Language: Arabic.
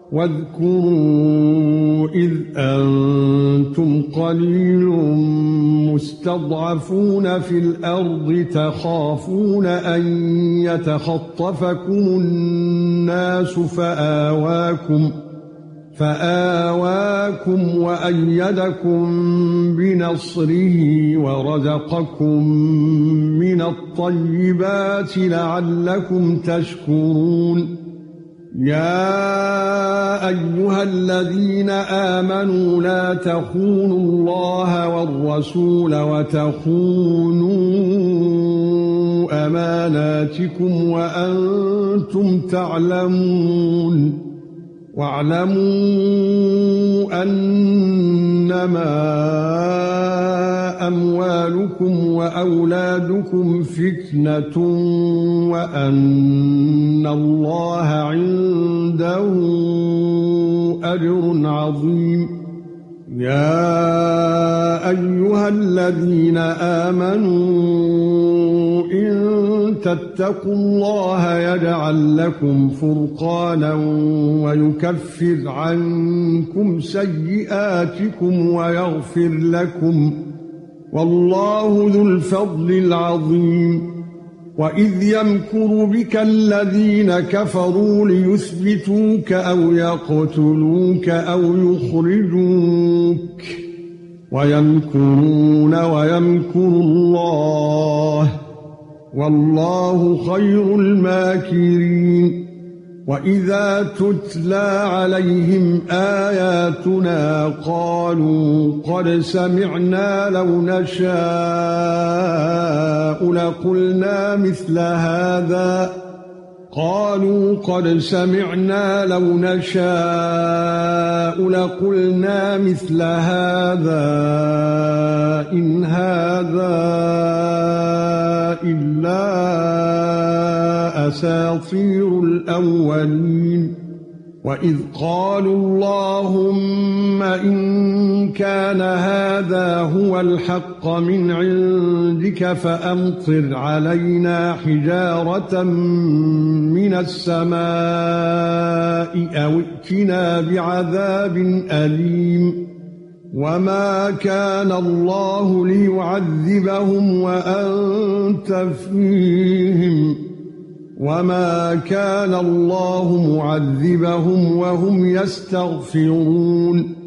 واذكروا إذ أنتم قليل مستضعفون في الأرض تخافون أن يتخطفكم الناس فآواكم وأيدكم بنصره ورزقكم من الطيبات لعلكم تشكرون. يا أيها الذين آمنوا لا تخونوا الله والرسول وتخونوا أماناتكم وأنتم تعلمون. واعلموا أنما أموالكم وأولادكم فتنة وأن الله عنده أجر عظيم. يا أيها الذين آمنوا إن تتقوا الله يجعل لكم فرقانا ويكفر عنكم سيئاتكم ويغفر لكم والله ذو الفضل العظيم. وإذ يمكر بك الذين كفروا ليثبتوك أو يقتلوك أو يخرجوك ويمكرون ويمكر الله والله خير الماكرين. وإذا تتلى عليهم آياتنا قالوا قد سمعنا لو نشاء لقلنا مثل هذا إن هذا إلا أساطير الأولين. وإذ قالوا اللهم إن كان هذا هو الحق من عندك فأمطر علينا حجارة من السماء أو ائتنا بعذاب أليم. وما كان الله ليعذبهم وأنت فيهم وما كان الله معذبهم وهم يستغفرون.